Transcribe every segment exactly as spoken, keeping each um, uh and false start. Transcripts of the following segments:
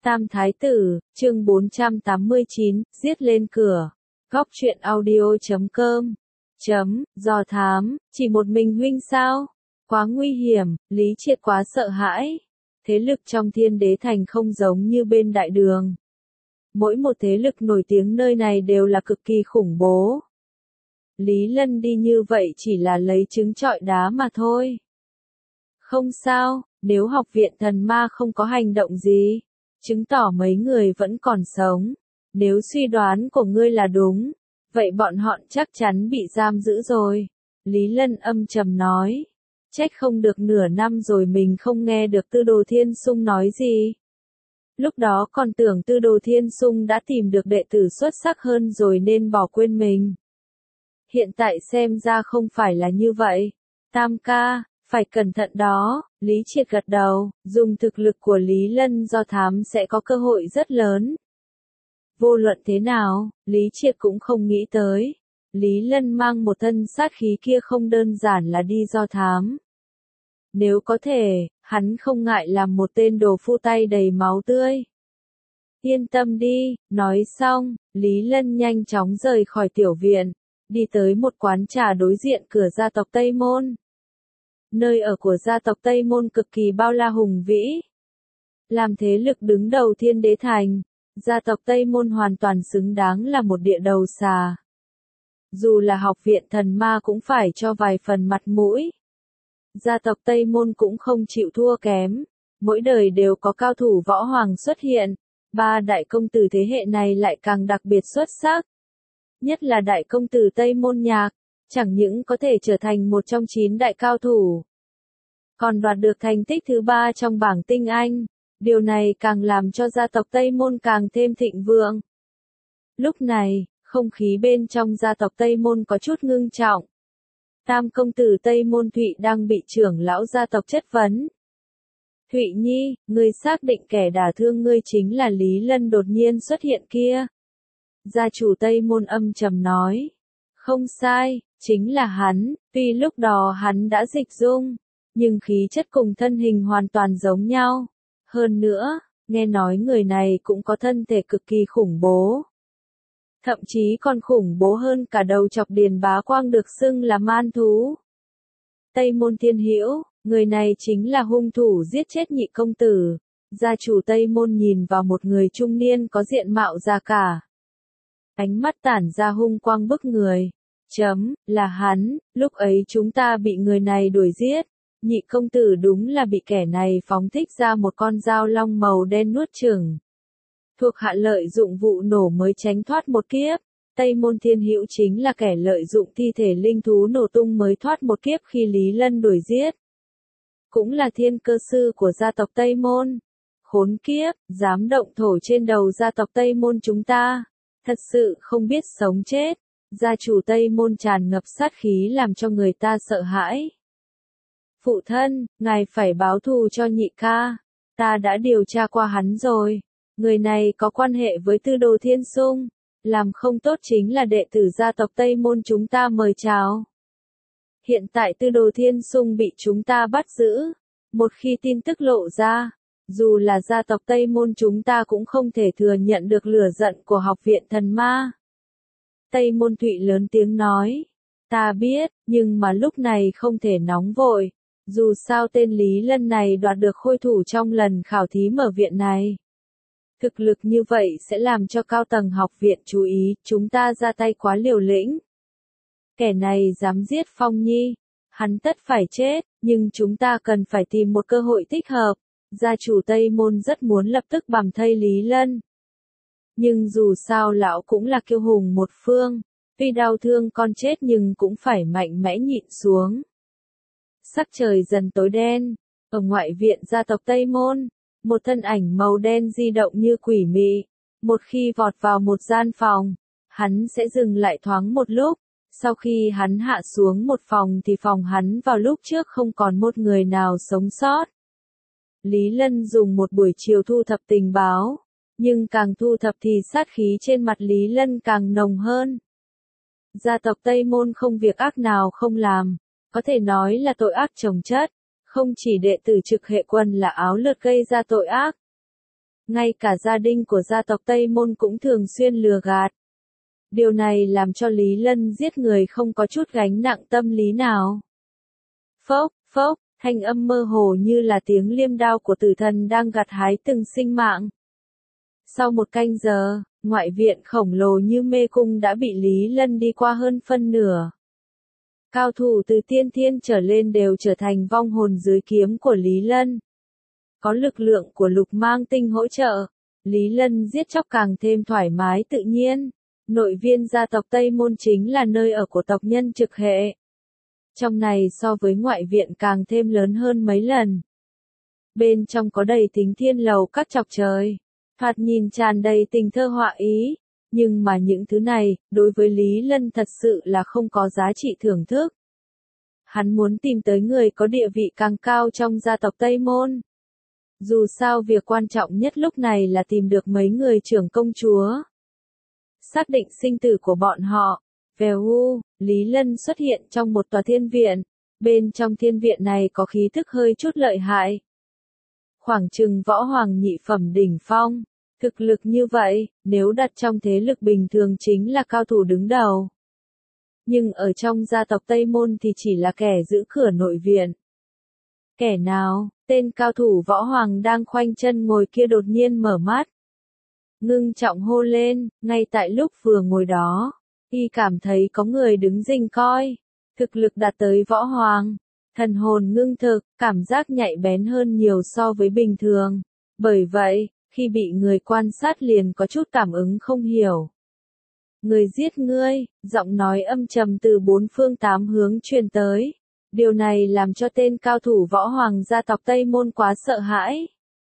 Tam Thái Tử, chương bốn trăm tám mươi chín, giết lên cửa. Góc truyện audio chấm com. Chấm, do thám, chỉ một mình huynh sao? Quá nguy hiểm, Lý Triệt quá sợ hãi. Thế lực trong Thiên Đế Thành không giống như bên đại đường. Mỗi một thế lực nổi tiếng nơi này đều là cực kỳ khủng bố. Lý Lân đi như vậy chỉ là lấy trứng trọi đá mà thôi. Không sao, nếu học viện thần ma không có hành động gì, chứng tỏ mấy người vẫn còn sống. Nếu suy đoán của ngươi là đúng, vậy bọn họ chắc chắn bị giam giữ rồi. Lý Lân âm trầm nói. Trách không được nửa năm rồi mình không nghe được Tư Đồ Thiên Sung nói gì. Lúc đó còn tưởng Tư Đồ Thiên Sung đã tìm được đệ tử xuất sắc hơn rồi nên bỏ quên mình. Hiện tại xem ra không phải là như vậy. Tam ca, phải cẩn thận đó. Lý Triệt gật đầu, dùng thực lực của Lý Lân do thám sẽ có cơ hội rất lớn. Vô luận thế nào, Lý Triệt cũng không nghĩ tới. Lý Lân mang một thân sát khí kia không đơn giản là đi do thám. Nếu có thể, hắn không ngại làm một tên đồ phu tay đầy máu tươi. Yên tâm đi, nói xong, Lý Lân nhanh chóng rời khỏi tiểu viện, đi tới một quán trà đối diện cửa gia tộc Tây Môn. Nơi ở của gia tộc Tây Môn cực kỳ bao la hùng vĩ. Làm thế lực đứng đầu Thiên Đế Thành, gia tộc Tây Môn hoàn toàn xứng đáng là một địa đầu xà. Dù là học viện thần ma cũng phải cho vài phần mặt mũi. Gia tộc Tây Môn cũng không chịu thua kém, mỗi đời đều có cao thủ võ hoàng xuất hiện, ba đại công tử thế hệ này lại càng đặc biệt xuất sắc. Nhất là đại công tử Tây Môn Nhạc, chẳng những có thể trở thành một trong chín đại cao thủ, còn đoạt được thành tích thứ ba trong bảng tinh anh, điều này càng làm cho gia tộc Tây Môn càng thêm thịnh vượng. Lúc này, không khí bên trong gia tộc Tây Môn có chút ngưng trọng. Tam công tử Tây Môn Thụy đang bị trưởng lão gia tộc chất vấn. Thụy Nhi, ngươi xác định kẻ đả thương ngươi chính là Lý Lân đột nhiên xuất hiện kia. Gia chủ Tây Môn âm trầm nói. Không sai, chính là hắn, tuy lúc đó hắn đã dịch dung, nhưng khí chất cùng thân hình hoàn toàn giống nhau. Hơn nữa, nghe nói người này cũng có thân thể cực kỳ khủng bố. Thậm chí còn khủng bố hơn cả đầu chọc Điền Bá Quang được xưng là man thú. Tây Môn Thiên Hữu, người này chính là hung thủ giết chết nhị công tử. Gia chủ Tây Môn nhìn vào một người trung niên có diện mạo già cả. Ánh mắt tản ra hung quang bức người. Chấm, là hắn, lúc ấy chúng ta bị người này đuổi giết. Nhị công tử đúng là bị kẻ này phóng thích ra một con dao long màu đen nuốt chửng. Thuộc hạ lợi dụng vụ nổ mới tránh thoát một kiếp. Tây Môn Thiên Hữu chính là kẻ lợi dụng thi thể linh thú nổ tung mới thoát một kiếp khi Lý Lân đuổi giết. Cũng là thiên cơ sư của gia tộc Tây Môn. Khốn kiếp, dám động thổ trên đầu gia tộc Tây Môn chúng ta. Thật sự không biết sống chết. Gia chủ Tây Môn tràn ngập sát khí làm cho người ta sợ hãi. Phụ thân, ngài phải báo thù cho nhị ca. Ta đã điều tra qua hắn rồi. Người này có quan hệ với Tư Đồ Thiên Sung. Làm không tốt chính là đệ tử gia tộc Tây Môn chúng ta mời chào. Hiện tại Tư Đồ Thiên Sung bị chúng ta bắt giữ. Một khi tin tức lộ ra, dù là gia tộc Tây Môn chúng ta cũng không thể thừa nhận được lửa giận của học viện thần ma. Tây Môn Thụy lớn tiếng nói. Ta biết, nhưng mà lúc này không thể nóng vội. Dù sao tên Lý Lân này đoạt được khôi thủ trong lần khảo thí mở viện này. Thực lực như vậy sẽ làm cho cao tầng học viện chú ý, chúng ta ra tay quá liều lĩnh. Kẻ này dám giết Phong Nhi, hắn tất phải chết, nhưng chúng ta cần phải tìm một cơ hội thích hợp. Gia chủ Tây Môn rất muốn lập tức bằm thây Lý Lân. Nhưng dù sao lão cũng là kiêu hùng một phương, tuy đau thương con chết nhưng cũng phải mạnh mẽ nhịn xuống. Sắc trời dần tối đen, ở ngoại viện gia tộc Tây Môn, một thân ảnh màu đen di động như quỷ mị. Một khi vọt vào một gian phòng, hắn sẽ dừng lại thoáng một lúc. Sau khi hắn hạ xuống một phòng thì phòng hắn vào lúc trước không còn một người nào sống sót. Lý Lân dùng một buổi chiều thu thập tình báo, nhưng càng thu thập thì sát khí trên mặt Lý Lân càng nồng hơn. Gia tộc Tây Môn không việc ác nào không làm, có thể nói là tội ác chồng chất. Không chỉ đệ tử trực hệ quân là áo lượt gây ra tội ác. Ngay cả gia đình của gia tộc Tây Môn cũng thường xuyên lừa gạt. Điều này làm cho Lý Lân giết người không có chút gánh nặng tâm lý nào. Phốc, phốc, thanh âm mơ hồ như là tiếng liêm đao của tử thần đang gặt hái từng sinh mạng. Sau một canh giờ, ngoại viện khổng lồ như mê cung đã bị Lý Lân đi qua hơn phân nửa. Cao thủ từ tiên thiên trở lên đều trở thành vong hồn dưới kiếm của Lý Lân. Có lực lượng của lục mang tinh hỗ trợ, Lý Lân giết chóc càng thêm thoải mái tự nhiên. Nội viên gia tộc Tây Môn chính là nơi ở của tộc nhân trực hệ. Trong này so với ngoại viện càng thêm lớn hơn mấy lần. Bên trong có đầy tính thiên lầu các chọc trời. Thoạt nhìn tràn đầy tình thơ họa ý. Nhưng mà những thứ này, đối với Lý Lân thật sự là không có giá trị thưởng thức. Hắn muốn tìm tới người có địa vị càng cao trong gia tộc Tây Môn. Dù sao việc quan trọng nhất lúc này là tìm được mấy người trưởng công chúa. Xác định sinh tử của bọn họ. Vèo u, Lý Lân xuất hiện trong một tòa thiên viện. Bên trong thiên viện này có khí thức hơi chút lợi hại. Khoảng chừng võ hoàng nhị phẩm đỉnh phong. Thực lực như vậy, nếu đặt trong thế lực bình thường chính là cao thủ đứng đầu. Nhưng ở trong gia tộc Tây Môn thì chỉ là kẻ giữ cửa nội viện. Kẻ nào? Tên cao thủ võ hoàng đang khoanh chân ngồi kia đột nhiên mở mắt. Ngưng trọng hô lên, ngay tại lúc vừa ngồi đó, y cảm thấy có người đứng rình coi. Thực lực đạt tới võ hoàng, thần hồn ngưng thực, cảm giác nhạy bén hơn nhiều so với bình thường. Bởi vậy, khi bị người quan sát liền có chút cảm ứng không hiểu. Người giết ngươi, giọng nói âm trầm từ bốn phương tám hướng truyền tới. Điều này làm cho tên cao thủ võ hoàng gia tộc Tây Môn quá sợ hãi.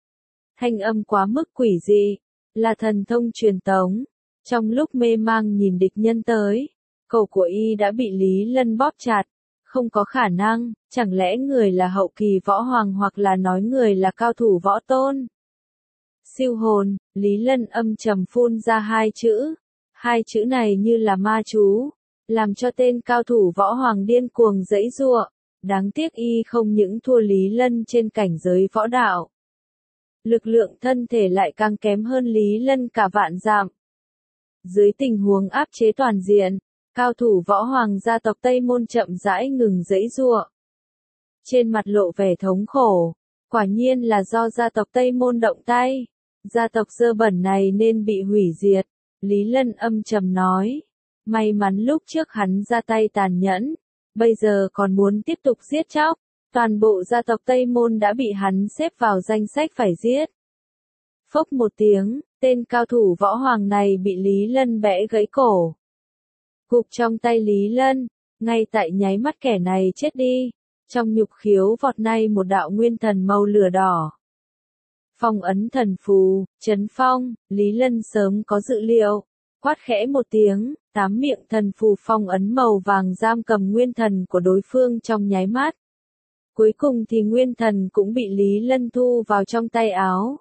Thanh âm quá mức quỷ dị, là thần thông truyền tống. Trong lúc mê mang nhìn địch nhân tới, cổ của y đã bị Lý Lân bóp chặt. Không có khả năng, chẳng lẽ người là hậu kỳ võ hoàng hoặc là nói người là cao thủ võ tôn. Siêu hồn, Lý Lân âm trầm phun ra hai chữ. Hai chữ này như là ma chú, làm cho tên cao thủ võ hoàng điên cuồng giãy giụa. Đáng tiếc y không những thua Lý Lân trên cảnh giới võ đạo. Lực lượng thân thể lại càng kém hơn Lý Lân cả vạn dặm. Dưới tình huống áp chế toàn diện, cao thủ võ hoàng gia tộc Tây Môn chậm rãi ngừng giãy giụa. Trên mặt lộ vẻ thống khổ, quả nhiên là do gia tộc Tây Môn động tay. Gia tộc dơ bẩn này nên bị hủy diệt, Lý Lân âm trầm nói. May mắn lúc trước hắn ra tay tàn nhẫn, bây giờ còn muốn tiếp tục giết chóc. Toàn bộ gia tộc Tây Môn đã bị hắn xếp vào danh sách phải giết. Phốc một tiếng, tên cao thủ võ hoàng này bị Lý Lân bẽ gãy cổ. Gục trong tay Lý Lân, ngay tại nháy mắt kẻ này chết đi. Trong nhục khiếu vọt nay một đạo nguyên thần màu lửa đỏ. Phong ấn thần phù, chấn phong, Lý Lân sớm có dự liệu. Quát khẽ một tiếng, tám miệng thần phù phong ấn màu vàng giam cầm nguyên thần của đối phương trong nháy mắt. Cuối cùng thì nguyên thần cũng bị Lý Lân thu vào trong tay áo.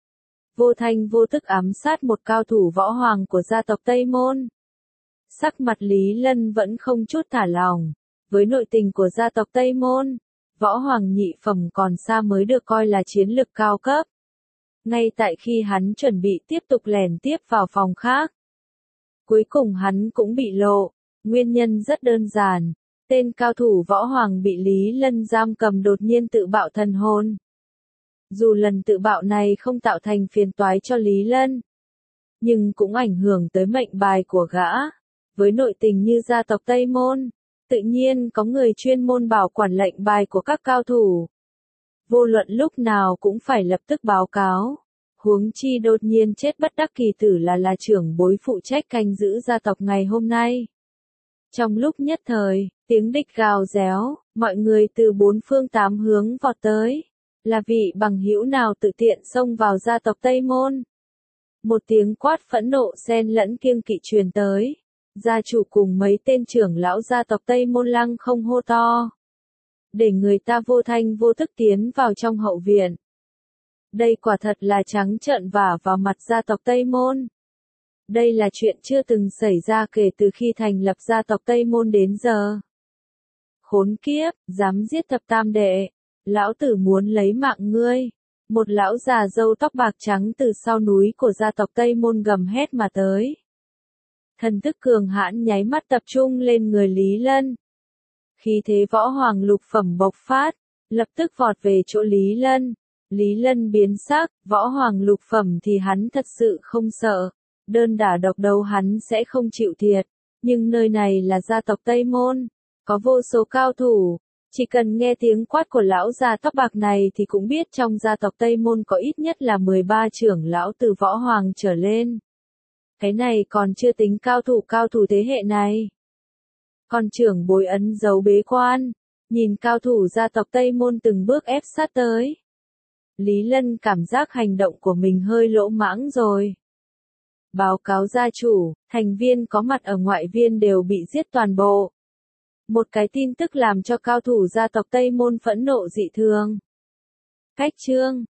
Vô thanh vô tức ám sát một cao thủ võ hoàng của gia tộc Tây Môn. Sắc mặt Lý Lân vẫn không chút thả lỏng. Với nội tình của gia tộc Tây Môn, võ hoàng nhị phẩm còn xa mới được coi là chiến lực cao cấp. Ngay tại khi hắn chuẩn bị tiếp tục lẻn tiếp vào phòng khác, cuối cùng hắn cũng bị lộ. Nguyên nhân rất đơn giản. Tên cao thủ võ hoàng bị Lý Lân giam cầm đột nhiên tự bạo thần hồn. Dù lần tự bạo này không tạo thành phiền toái cho Lý Lân, nhưng cũng ảnh hưởng tới mệnh bài của gã. Với nội tình như gia tộc Tây Môn, tự nhiên có người chuyên môn bảo quản lệnh bài của các cao thủ. Vô luận lúc nào cũng phải lập tức báo cáo. Huống chi đột nhiên chết bất đắc kỳ tử là là trưởng bối phụ trách canh giữ gia tộc ngày hôm nay. Trong lúc nhất thời, tiếng địch gào réo, mọi người từ bốn phương tám hướng vọt tới. Là vị bằng hữu nào tự tiện xông vào gia tộc Tây Môn. Một tiếng quát phẫn nộ xen lẫn kiêng kỵ truyền tới. Gia chủ cùng mấy tên trưởng lão gia tộc Tây Môn lăng không hô to. Để người ta vô thanh vô thức tiến vào trong hậu viện. Đây quả thật là trắng trợn vả vào mặt gia tộc Tây Môn. Đây là chuyện chưa từng xảy ra kể từ khi thành lập gia tộc Tây Môn đến giờ. Khốn kiếp, dám giết thập tam đệ. Lão tử muốn lấy mạng ngươi. Một lão già râu tóc bạc trắng từ sau núi của gia tộc Tây Môn gầm hét mà tới. Thần thức cường hãn nháy mắt tập trung lên người Lý Lân. Khí thế võ hoàng lục phẩm bộc phát, lập tức vọt về chỗ Lý Lân. Lý Lân biến sắc, võ hoàng lục phẩm thì hắn thật sự không sợ. Đơn đả độc đấu hắn sẽ không chịu thiệt. Nhưng nơi này là gia tộc Tây Môn, có vô số cao thủ. Chỉ cần nghe tiếng quát của lão già tóc bạc này thì cũng biết trong gia tộc Tây Môn có ít nhất là mười ba trưởng lão từ võ hoàng trở lên. Cái này còn chưa tính cao thủ cao thủ thế hệ này. Còn trưởng bối ấn dấu bế quan, nhìn cao thủ gia tộc Tây Môn từng bước ép sát tới. Lý Lân cảm giác hành động của mình hơi lỗ mãng rồi. Báo cáo gia chủ, thành viên có mặt ở ngoại viên đều bị giết toàn bộ. Một cái tin tức làm cho cao thủ gia tộc Tây Môn phẫn nộ dị thường. Cách chương